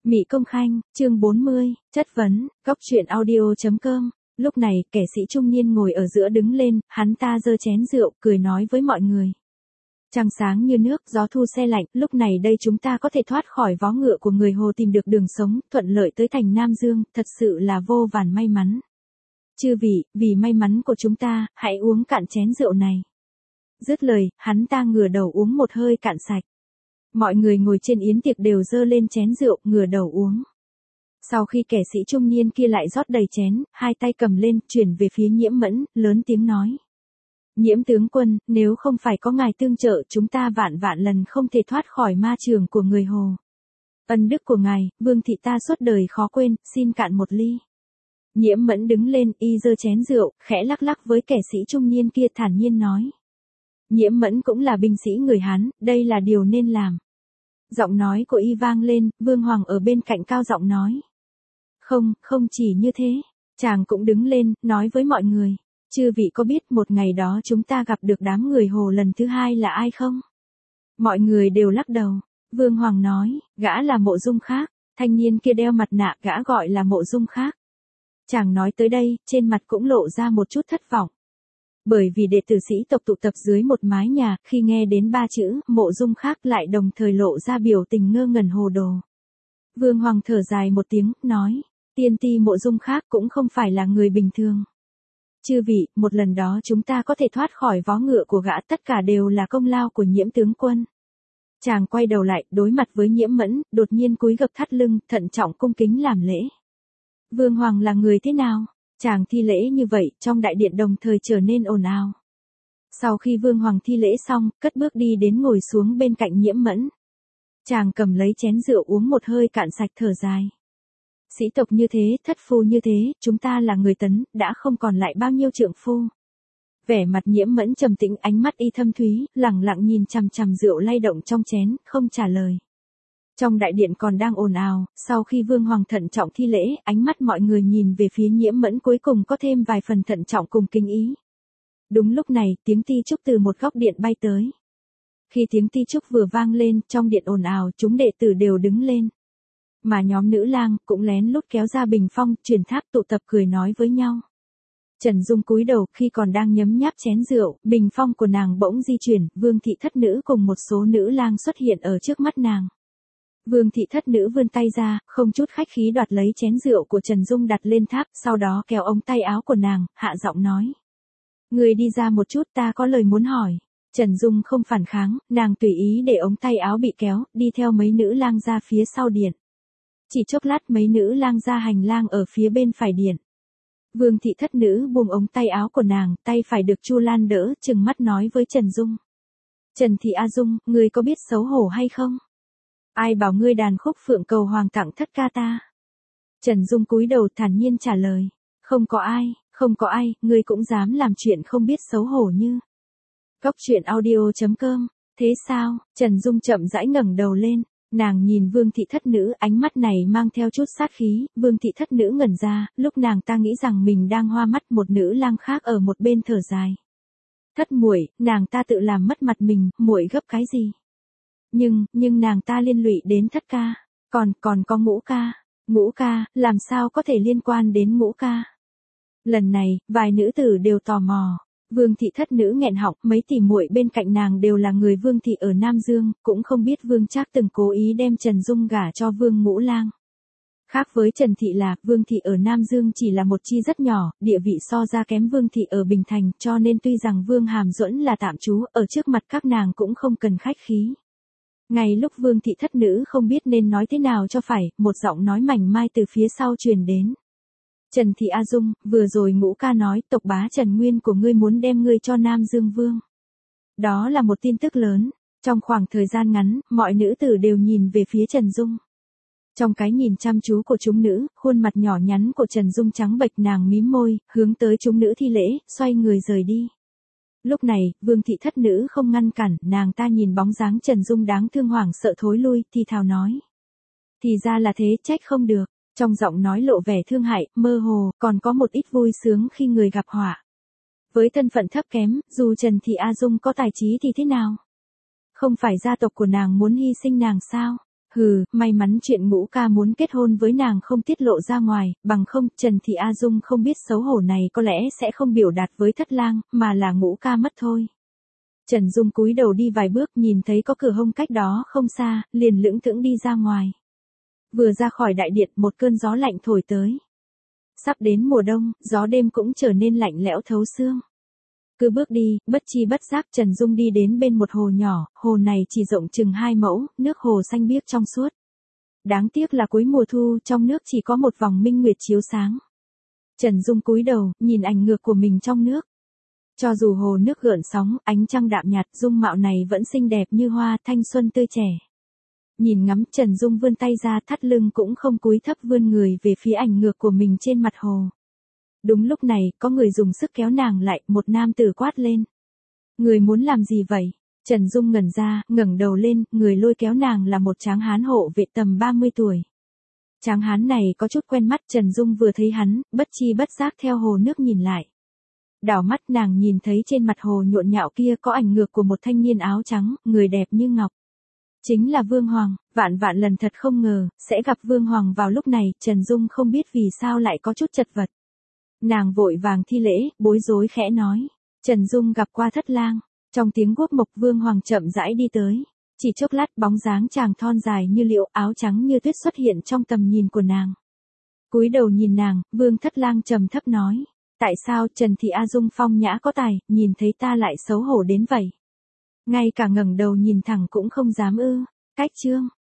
Mị Công Khanh, chương 40, chất vấn, góc truyện audio.com. Lúc này, kẻ sĩ trung niên ngồi ở giữa đứng lên, hắn ta giơ chén rượu, cười nói với mọi người. Trăng sáng như nước, gió thu se lạnh, lúc này đây chúng ta có thể thoát khỏi vó ngựa của người Hồ, tìm được đường sống, thuận lợi tới thành Nam Dương, thật sự là vô vàn may mắn. Chư vị, vì may mắn của chúng ta, hãy uống cạn chén rượu này. Dứt lời, hắn ta ngửa đầu uống một hơi cạn sạch. Mọi người ngồi trên yến tiệc đều dơ lên chén rượu, ngửa đầu uống. Sau khi kẻ sĩ trung niên kia lại rót đầy chén, hai tay cầm lên, chuyển về phía Nhiễm Mẫn, lớn tiếng nói. Nhiễm tướng quân, nếu không phải có ngài tương trợ, chúng ta vạn vạn lần không thể thoát khỏi ma trường của người Hồ. Ân đức của ngài, vương thị ta suốt đời khó quên, xin cạn một ly. Nhiễm Mẫn đứng lên, y giơ chén rượu, khẽ lắc lắc với kẻ sĩ trung niên kia, thản nhiên nói. Nhiễm Mẫn cũng là binh sĩ người Hán, đây là điều nên làm. Giọng nói của y vang lên, Vương Hoàng ở bên cạnh cao giọng nói. Không chỉ như thế. Chàng cũng đứng lên, nói với mọi người. Chư vị có biết một ngày đó chúng ta gặp được đám người Hồ lần thứ hai là ai không? Mọi người đều lắc đầu. Vương Hoàng nói, gã là Mộ Dung Khác. Thanh niên kia đeo mặt nạ, gã gọi là Mộ Dung Khác. Chàng nói tới đây, trên mặt cũng lộ ra một chút thất vọng. Bởi vì đệ tử sĩ tộc tụ tập dưới một mái nhà, khi nghe đến ba chữ, Mộ Dung Khác lại đồng thời lộ ra biểu tình ngơ ngẩn hồ đồ. Vương Hoàng thở dài một tiếng, nói, tiên ti Mộ Dung Khác cũng không phải là người bình thường. Chư vị, một lần đó chúng ta có thể thoát khỏi vó ngựa của gã, tất cả đều là công lao của Nhiễm tướng quân. Chàng quay đầu lại, đối mặt với Nhiễm Mẫn, đột nhiên cúi gập thắt lưng, thận trọng cung kính làm lễ. Vương Hoàng là người thế nào? Chàng thi lễ như vậy, trong đại điện đồng thời trở nên ồn ào. Sau khi Vương Hoàng thi lễ xong, cất bước đi đến ngồi xuống bên cạnh Nhiễm Mẫn. Chàng cầm lấy chén rượu uống một hơi cạn sạch, thở dài. Sĩ tộc như thế, thất phu như thế, chúng ta là người Tấn, đã không còn lại bao nhiêu trượng phu. Vẻ mặt Nhiễm Mẫn trầm tĩnh, ánh mắt y thâm thúy, lẳng lặng nhìn chằm chằm rượu lay động trong chén, không trả lời. Trong đại điện còn đang ồn ào, sau khi Vương Hoàng thận trọng thi lễ, ánh mắt mọi người nhìn về phía Nhiễm Mẫn cuối cùng có thêm vài phần thận trọng cùng kính ý. Đúng lúc này, tiếng ti trúc từ một góc điện bay tới. Khi tiếng ti trúc vừa vang lên, trong điện ồn ào, chúng đệ tử đều đứng lên. Mà nhóm nữ lang cũng lén lút kéo ra bình phong, truyền tháp tụ tập cười nói với nhau. Trần Dung cúi đầu, khi còn đang nhấm nháp chén rượu, bình phong của nàng bỗng di chuyển, Vương thị thất nữ cùng một số nữ lang xuất hiện ở trước mắt nàng. Vương thị thất nữ vươn tay ra, không chút khách khí đoạt lấy chén rượu của Trần Dung đặt lên tháp, sau đó kéo ống tay áo của nàng, hạ giọng nói. Người đi ra một chút, ta có lời muốn hỏi. Trần Dung không phản kháng, nàng tùy ý để ống tay áo bị kéo, đi theo mấy nữ lang ra phía sau điện. Chỉ chốc lát mấy nữ lang ra hành lang ở phía bên phải điện. Vương thị thất nữ buông ống tay áo của nàng, tay phải được Chu Lan đỡ, trừng mắt nói với Trần Dung. Trần Thị A Dung, ngươi có biết xấu hổ hay không? Ai bảo ngươi đàn khúc phượng cầu hoàng tặng thất ca ta? Trần Dung cúi đầu thản nhiên trả lời. Không có ai, ngươi cũng dám làm chuyện không biết xấu hổ như. Góc truyện audio.com, thế sao? Trần Dung chậm rãi ngẩng đầu lên, nàng nhìn Vương thị thất nữ, ánh mắt này mang theo chút sát khí, Vương thị thất nữ ngẩn ra, lúc nàng ta nghĩ rằng mình đang hoa mắt, một nữ lang khác ở một bên thở dài. Thất muội, nàng ta tự làm mất mặt mình, muội gấp cái gì? Nhưng nàng ta liên lụy đến thất ca, còn có Ngũ ca, làm sao có thể liên quan đến Ngũ ca? Lần này, vài nữ tử đều tò mò. Vương thị thất nữ nghẹn họng, mấy tỷ muội bên cạnh nàng đều là người Vương thị ở Nam Dương, cũng không biết Vương Trác từng cố ý đem Trần Dung gả cho Vương Ngũ Lang. Khác với Trần thị là, Vương thị ở Nam Dương chỉ là một chi rất nhỏ, địa vị so ra kém Vương thị ở Bình Thành, cho nên tuy rằng Vương Hàm Duẫn là tạm trú, ở trước mặt các nàng cũng không cần khách khí. Ngay lúc Vương thị thất nữ không biết nên nói thế nào cho phải, một giọng nói mảnh mai từ phía sau truyền đến. Trần Thị A Dung, vừa rồi Ngũ ca nói tộc bá Trần Nguyên của ngươi muốn đem ngươi cho Nam Dương Vương. Đó là một tin tức lớn. Trong khoảng thời gian ngắn, mọi nữ tử đều nhìn về phía Trần Dung. Trong cái nhìn chăm chú của chúng nữ, khuôn mặt nhỏ nhắn của Trần Dung trắng bệch, nàng mím môi, hướng tới chúng nữ thi lễ, xoay người rời đi. Lúc này, Vương thị thất nữ không ngăn cản, nàng ta nhìn bóng dáng Trần Dung đáng thương hoảng sợ thối lui, thì thào nói. Thì ra là thế, trách không được. Trong giọng nói lộ vẻ thương hại, mơ hồ, còn có một ít vui sướng khi người gặp họa. Với thân phận thấp kém, dù Trần Thị A Dung có tài trí thì thế nào? Không phải gia tộc của nàng muốn hy sinh nàng sao? May mắn chuyện Ngũ ca muốn kết hôn với nàng không tiết lộ ra ngoài, bằng không, Trần Thị A Dung không biết xấu hổ này có lẽ sẽ không biểu đạt với Thất Lang, mà là Ngũ ca mất thôi. Trần Dung cúi đầu đi vài bước nhìn thấy có cửa hông cách đó không xa, liền lững thững đi ra ngoài. Vừa ra khỏi đại điện một cơn gió lạnh thổi tới. Sắp đến mùa đông, gió đêm cũng trở nên lạnh lẽo thấu xương. Cứ bước đi, bất chi bất giác Trần Dung đi đến bên một hồ nhỏ, hồ này chỉ rộng chừng 2 mẫu, nước hồ xanh biếc trong suốt. Đáng tiếc là cuối mùa thu trong nước chỉ có một vòng minh nguyệt chiếu sáng. Trần Dung cúi đầu, nhìn ảnh ngược của mình trong nước. Cho dù hồ nước gợn sóng, ánh trăng đạm nhạt, dung mạo này vẫn xinh đẹp như hoa, thanh xuân tươi trẻ. Nhìn ngắm, Trần Dung vươn tay ra, thắt lưng cũng không cúi thấp vươn người về phía ảnh ngược của mình trên mặt hồ. Đúng lúc này, có người dùng sức kéo nàng lại, một nam tử quát lên. Người muốn làm gì vậy? Trần Dung ngẩn ra, ngẩng đầu lên, người lôi kéo nàng là một tráng hán hộ vệ tầm 30 tuổi. Tráng hán này có chút quen mắt, Trần Dung vừa thấy hắn, bất chi bất giác theo hồ nước nhìn lại. Đảo mắt nàng nhìn thấy trên mặt hồ nhộn nhạo kia có ảnh ngược của một thanh niên áo trắng, người đẹp như ngọc. Chính là Vương Hoàng, vạn vạn lần thật không ngờ, sẽ gặp Vương Hoàng vào lúc này, Trần Dung không biết vì sao lại có chút chật vật. Nàng vội vàng thi lễ, bối rối khẽ nói. Trần Dung gặp qua Thất Lang. Trong tiếng guốc mộc Vương Hoàng chậm rãi đi tới. Chỉ chốc lát bóng dáng chàng thon dài như liễu áo trắng như tuyết xuất hiện trong tầm nhìn của nàng. Cúi đầu nhìn nàng, Vương Thất Lang trầm thấp nói. Tại sao Trần Thị A Dung phong nhã có tài, nhìn thấy ta lại xấu hổ đến vậy? Ngay cả ngẩng đầu nhìn thẳng cũng không dám ư. Cách chương.